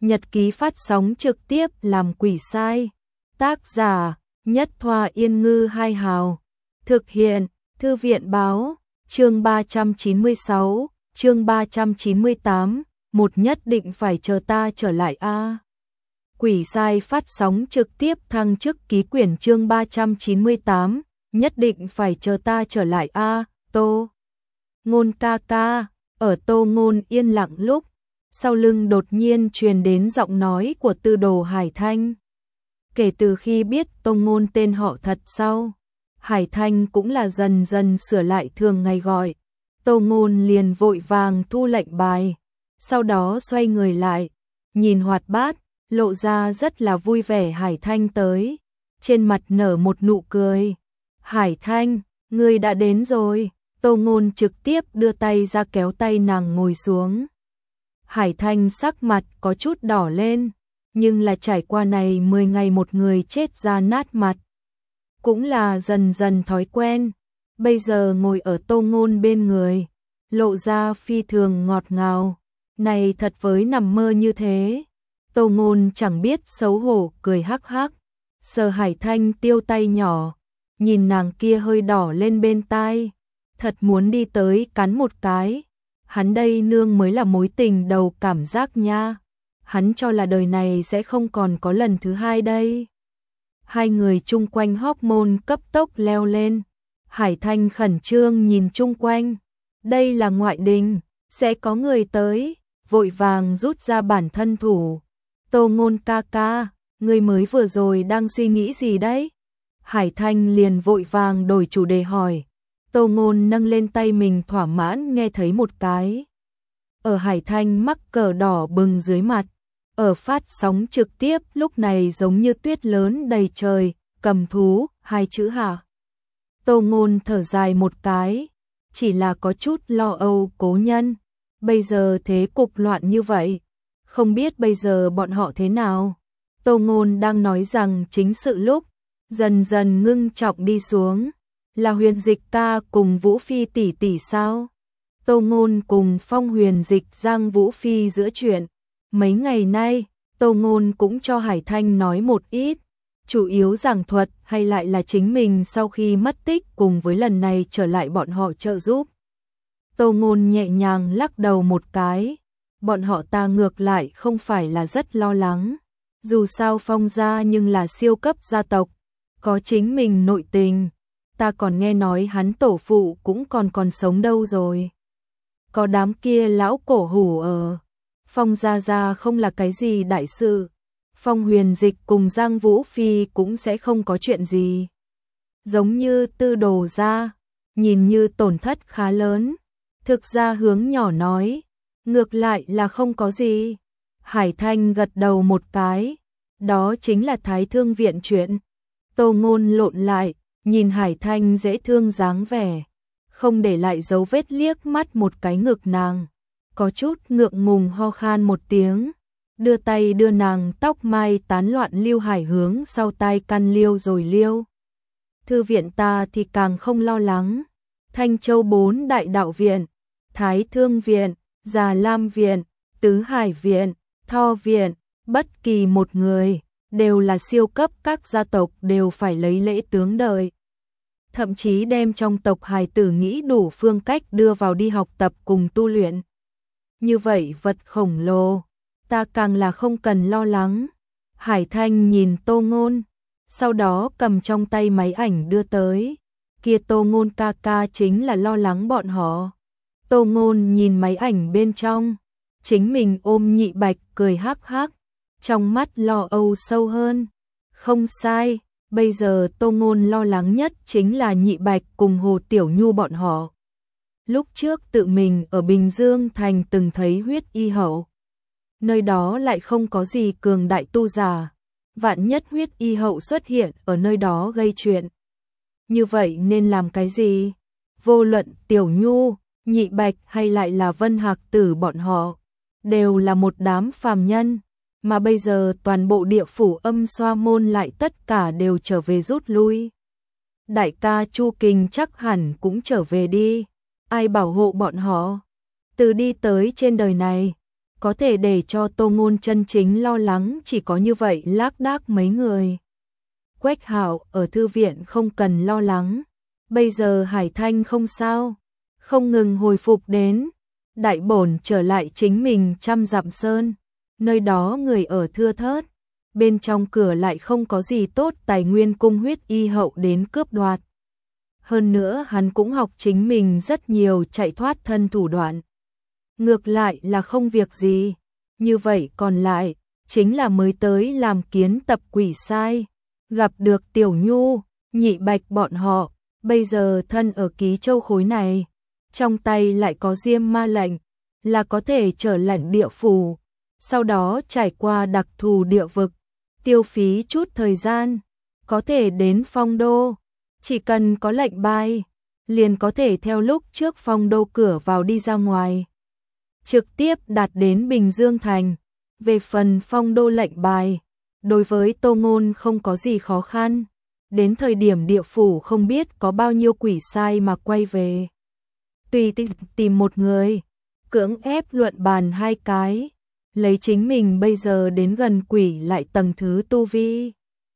Nhật ký phát sóng trực tiếp làm quỷ sai. Tác giả Nhất Thoa Yên Ngư Hai Hào. Thực hiện Thư viện Báo. Chương 396, chương 398, một nhất định phải chờ ta trở lại a. Quỷ sai phát sóng trực tiếp thăng chức ký quyển chương 398, nhất định phải chờ ta trở lại a. Tô Ngôn ca ca. Ở Tô Ngôn yên lặng lúc, sau lưng đột nhiên truyền đến giọng nói của Tư Đồ Hải Thanh. Kể từ khi biết Tô Ngôn tên họ thật sau, Hải Thanh cũng là dần dần sửa lại thường ngày gọi. Tô Ngôn liền vội vàng thu lệnh bài, sau đó xoay người lại, nhìn hoạt bát, lộ ra rất là vui vẻ Hải Thanh tới, trên mặt nở một nụ cười. Hải Thanh, ngươi đã đến rồi. Tô Ngôn trực tiếp đưa tay ra kéo tay nàng ngồi xuống. Hải Thanh sắc mặt có chút đỏ lên, nhưng là trải qua này 10 ngày một người chết ra nát mặt. Cũng là dần dần thói quen, bây giờ ngồi ở Tô Ngôn bên người, lộ ra phi thường ngọt ngào. Này thật với nằm mơ như thế. Tô Ngôn chẳng biết xấu hổ cười hắc hắc, sờ Hải Thanh tiêu tay nhỏ, nhìn nàng kia hơi đỏ lên bên tai, thật muốn đi tới cắn một cái. Hắn đây nương mới là mối tình đầu cảm giác nha. Hắn cho là đời này sẽ không còn có lần thứ hai đây. Hai người chung quanh hormone cấp tốc leo lên. Hải Thanh khẩn trương nhìn chung quanh. Đây là ngoại đình, sẽ có người tới, vội vàng rút ra bản thân thủ. Tô Ngôn ca ca, người mới vừa rồi đang suy nghĩ gì đấy? Hải Thanh liền vội vàng đổi chủ đề hỏi. Tô Ngôn nâng lên tay mình thỏa mãn nghe thấy một cái. Ở Hải Thanh mắc cờ đỏ bừng dưới mặt, ở phát sóng trực tiếp lúc này giống như tuyết lớn đầy trời, cầm thú, hai chữ hả? Tô Ngôn thở dài một cái, chỉ là có chút lo âu cố nhân. Bây giờ thế cục loạn như vậy, không biết bây giờ bọn họ thế nào? Tô Ngôn đang nói rằng chính sự lúc, dần dần ngưng trọng đi xuống. Là Huyền Dịch ca cùng Vũ Phi tỷ tỷ sao? Tô Ngôn cùng Phong Huyền Dịch giang Vũ Phi giữa chuyện. Mấy ngày nay, Tô Ngôn cũng cho Hải Thanh nói một ít, chủ yếu giảng thuật hay lại là chính mình sau khi mất tích cùng với lần này trở lại bọn họ trợ giúp. Tô Ngôn nhẹ nhàng lắc đầu một cái, bọn họ ta ngược lại không phải là rất lo lắng. Dù sao Phong gia nhưng là siêu cấp gia tộc, có chính mình nội tình. Ta còn nghe nói hắn tổ phụ cũng còn sống đâu rồi. Có đám kia lão cổ hủ ở. Phong gia không là cái gì đại sự. Phong Huyền Dịch cùng Giang Vũ Phi cũng sẽ không có chuyện gì. Giống như Tư Đồ gia, nhìn như tổn thất khá lớn. Thực ra hướng nhỏ nói, ngược lại là không có gì. Hải Thanh gật đầu một cái, đó chính là Thái Thương viện chuyện. Tô Ngôn lộn lại, nhìn Hải Thanh dễ thương dáng vẻ, không để lại dấu vết liếc mắt một cái ngực nàng, có chút ngượng ngùng ho khan một tiếng, đưa tay đưa nàng tóc mai tán loạn Lưu Hải hướng sau tai căn liêu rồi liêu. Thư viện ta thì càng không lo lắng, Thanh Châu 4 đại đạo viện, Thái Thương viện, Già Lam viện, Tứ Hải viện, Tho viện, bất kỳ một người đều là siêu cấp, các gia tộc đều phải lấy lễ tướng đợi. Thậm chí đem trong tộc hài tử nghĩ đủ phương cách đưa vào đi học tập cùng tu luyện. Như vậy vật khổng lồ, ta càng là không cần lo lắng. Hải Thanh nhìn Tô Ngôn, sau đó cầm trong tay máy ảnh đưa tới. Kia Tô Ngôn ca ca chính là lo lắng bọn họ. Tô Ngôn nhìn máy ảnh bên trong, chính mình ôm Nhị Bạch cười hắc hắc, trong mắt lo âu sâu hơn. Không sai, bây giờ Tô Ngôn lo lắng nhất chính là Nhị Bạch cùng Hồ Tiểu Nhu bọn họ. Lúc trước tự mình ở Bình Dương Thành từng thấy huyết y hậu. Nơi đó lại không có gì cường đại tu giả. Vạn nhất huyết y hậu xuất hiện ở nơi đó gây chuyện. Như vậy nên làm cái gì? Vô luận Tiểu Nhu, Nhị Bạch hay lại là Vân Hạc Tử bọn họ, đều là một đám phàm nhân. Mà bây giờ toàn bộ địa phủ Âm Xoa môn lại tất cả đều trở về rút lui. Đại ca Chu Kình chắc hẳn cũng trở về đi. Ai bảo hộ bọn họ? Từ đi tới trên đời này, có thể để cho Tô Ngôn chân chính lo lắng chỉ có như vậy lác đác mấy người. Quách Hạo ở thư viện không cần lo lắng, bây giờ Hải Thanh không sao, không ngừng hồi phục đến. Đại bổn trở lại chính mình trăm dặm sơn, nơi đó người ở thưa thớt, bên trong cửa lại không có gì tốt tài nguyên cung huyết y hậu đến cướp đoạt. Hơn nữa hắn cũng học chính mình rất nhiều chạy thoát thân thủ đoạn. Ngược lại là không việc gì, như vậy còn lại, chính là mới tới làm kiến tập quỷ sai, gặp được Tiểu Nhu, Nhị Bạch bọn họ, bây giờ thân ở Ký Châu khối này, trong tay lại có diêm ma lệnh, là có thể trở lãnh địa phủ, sau đó trải qua đặc thù địa vực, tiêu phí chút thời gian, có thể đến Phong Đô, chỉ cần có lệnh bài, liền có thể theo lúc trước Phong Đô cửa vào đi ra ngoài, trực tiếp đạt đến Bình Dương Thành. Về phần Phong Đô lệnh bài, đối với Tô Ngôn không có gì khó khăn, đến thời điểm địa phủ không biết có bao nhiêu quỷ sai mà quay về. Tùy tìm một người, cưỡng ép luận bàn hai cái, lấy chính mình bây giờ đến gần quỷ lại tầng thứ tu vi.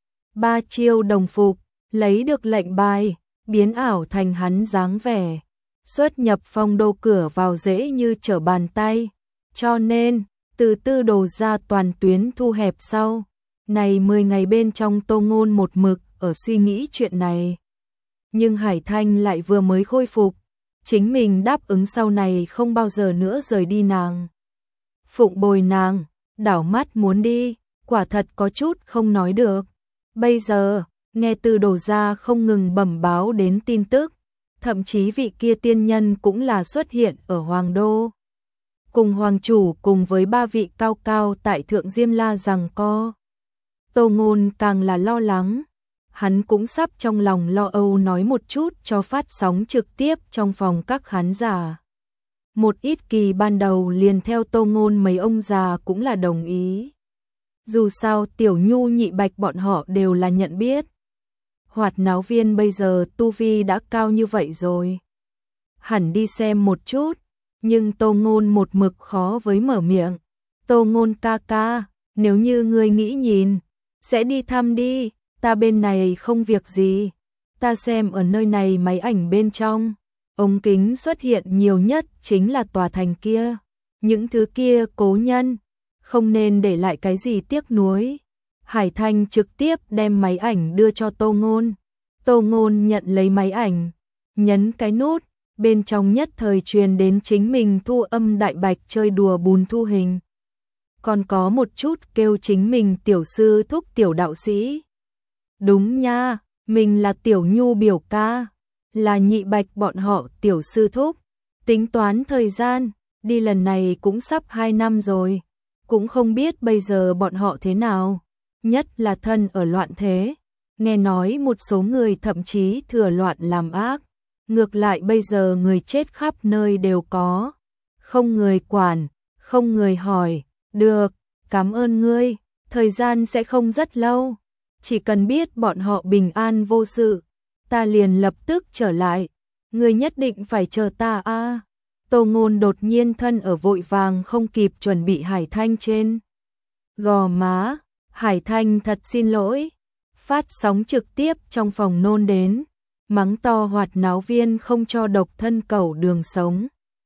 3 chiêu đồng phục, lấy được lệnh bài, biến ảo thành hắn dáng vẻ, xuất nhập Phong Đô cửa vào dễ như trở bàn tay, cho nên từ Tư Đồ ra toàn tuyến thu hẹp sau. Này 10 ngày bên trong Tô Ngôn một mực ở suy nghĩ chuyện này. Nhưng Hải Thanh lại vừa mới khôi phục, chính mình đáp ứng sau này không bao giờ nữa rời đi nàng. Phụng bồi nàng, đảo mắt muốn đi, quả thật có chút không nói được. Bây giờ, nghe Tư Đồ ra không ngừng bẩm báo đến tin tức, thậm chí vị kia tiên nhân cũng là xuất hiện ở Hoàng Đô. Cùng Hoàng Chủ cùng với 3 vị cao cao tại Thượng Diêm La giằng co. Tô Ngôn càng là lo lắng, hắn cũng sắp trong lòng lo âu nói một chút cho phát sóng trực tiếp trong phòng các khán giả. Một ít kỳ ban đầu liền theo Tô Ngôn mấy ông già cũng là đồng ý. Dù sao Tiểu Nhu Nhị Bạch bọn họ đều là nhận biết. Hoạt náo viên bây giờ tu vi đã cao như vậy rồi. Hẳn đi xem một chút, nhưng Tô Ngôn một mực khó với mở miệng. Tô Ngôn ca ca, nếu như ngươi nghĩ nhìn, sẽ đi thăm đi, ta bên này không việc gì. Ta xem ở nơi này máy ảnh bên trong, ống kính xuất hiện nhiều nhất chính là tòa thành kia. Những thứ kia cố nhân, không nên để lại cái gì tiếc nuối. Hải Thanh trực tiếp đem máy ảnh đưa cho Tô Ngôn. Tô Ngôn nhận lấy máy ảnh, nhấn cái nút, bên trong nhất thời truyền đến chính mình thu âm Đại Bạch chơi đùa bùn thu hình. Còn có một chút kêu chính mình tiểu sư thúc Tiểu đạo sĩ. Đúng nha, mình là Tiểu Nhu biểu ca, là Nhị Bạch bọn họ tiểu sư thúc. Tính toán thời gian, đi lần này cũng sắp 2 năm rồi, cũng không biết bây giờ bọn họ thế nào, nhất là thân ở loạn thế. Nghe nói một số người thậm chí thừa loạn làm ác, ngược lại bây giờ người chết khắp nơi đều có, không người quản, không người hỏi. Được, cảm ơn ngươi, thời gian sẽ không rất lâu, chỉ cần biết bọn họ bình an vô sự, ta liền lập tức trở lại, ngươi nhất định phải chờ ta a. Tô Ngôn đột nhiên thân ở vội vàng không kịp chuẩn bị Hải Thanh trên gò má. Hải Thanh thật xin lỗi, phát sóng trực tiếp trong phòng nôn đến, mắng to hoạt náo viên không cho độc thân cẩu đường sống.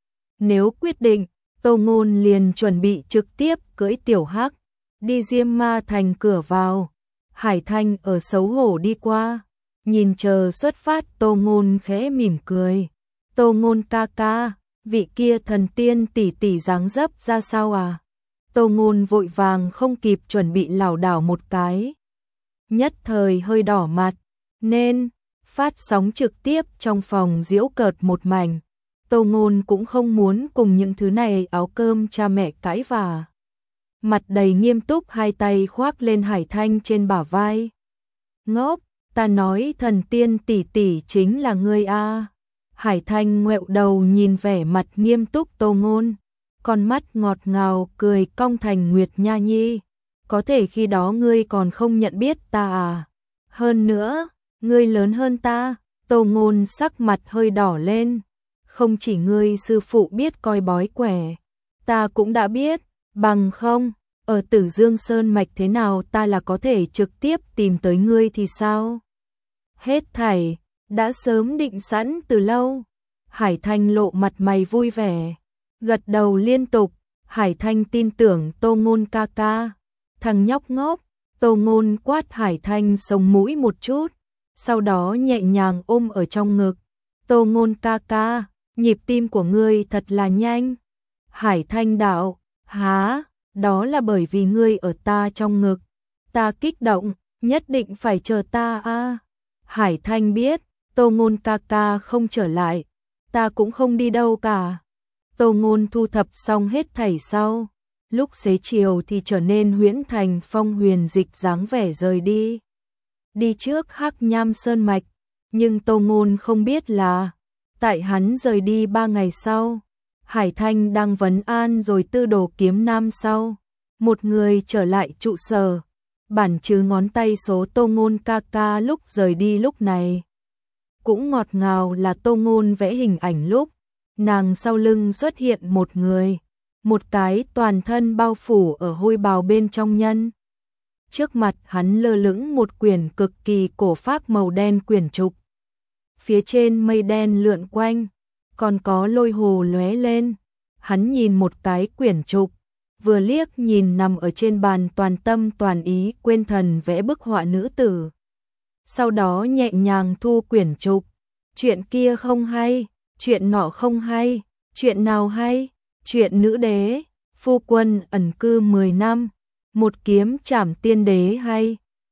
Nếu quyết định, Tô Ngôn liền chuẩn bị trực tiếp cưỡi tiểu hắc, đi Diêm Ma Thành cửa vào. Hải Thanh ở xấu hổ đi qua, nhìn chờ xuất phát Tô Ngôn khẽ mỉm cười. Tô Ngôn ca ca, vị kia thần tiên tỷ tỷ dáng dấp ra sao à? Tô Ngôn vội vàng không kịp chuẩn bị lảo đảo một cái. Nhất thời hơi đỏ mặt, nên phát sóng trực tiếp trong phòng giễu cợt một mảnh. Tô Ngôn cũng không muốn cùng những thứ này áo cơm cha mẹ cãi vả. Mặt đầy nghiêm túc hai tay khoác lên Hải Thanh trên bả vai. Ngốc, ta nói thần tiên tỷ tỷ chính là ngươi a. Hải Thanh ngoẹo đầu nhìn vẻ mặt nghiêm túc Tô Ngôn, con mắt ngọt ngào cười cong thành Nguyệt Nha Nhi. Có thể khi đó ngươi còn không nhận biết ta à? Hơn nữa, ngươi lớn hơn ta. Tô Ngôn sắc mặt hơi đỏ lên. Không chỉ ngươi sư phụ biết coi bói quẻ, ta cũng đã biết, Bằng không, ở Tử Dương Sơn Mạch thế nào ta là có thể trực tiếp tìm tới ngươi thì sao? Hết thảy, đã sớm định sẵn từ lâu. Hải Thanh lộ mặt mày vui vẻ, gật đầu liên tục. Hải Thanh tin tưởng Tô Ngôn ca ca. Thằng nhóc ngốc. Tô Ngôn quát Hải Thanh sống mũi một chút, sau đó nhẹ nhàng ôm ở trong ngực. Tô Ngôn ca ca, nhịp tim của ngươi thật là nhanh. Hải Thanh đạo, há, đó là bởi vì ngươi ở ta trong ngực. Ta kích động, nhất định phải chờ ta a. Hải Thanh biết, Tô Ngôn ca ca không trở lại, ta cũng không đi đâu cả. Tô Ngôn thu thập xong hết thảy sau, lúc xế chiều thì trở nên huyễn thành Phong Huyền Dịch dáng vẻ rời đi. Đi trước Hắc Nham Sơn Mạch, nhưng Tô Ngôn không biết là, tại hắn rời đi 3 ngày sau, Hải Thanh đang vấn an rồi Tư Đồ Kiếm Nam sau. Một người trở lại trụ sở, bản chứ ngón tay số Tô Ngôn ca ca lúc rời đi lúc này. Cũng ngọt ngào là Tô Ngôn vẽ hình ảnh lúc nàng sau lưng xuất hiện một người, một cái toàn thân bao phủ ở hôi bào bên trong nhân. Trước mặt hắn lơ lửng một quyển cực kỳ cổ phác màu đen quyển trục. Phía trên mây đen lượn quanh, còn có lôi hồ lóe lên. Hắn nhìn một cái quyển trục, vừa liếc nhìn nằm ở trên bàn toàn tâm toàn ý quên thần vẽ bức họa nữ tử. Sau đó nhẹ nhàng thu quyển trục. Chuyện kia không hay, chuyện nọ không hay, chuyện nào hay? Chuyện nữ đế, phu quân ẩn cư 10 năm, một kiếm trảm tiên đế hay?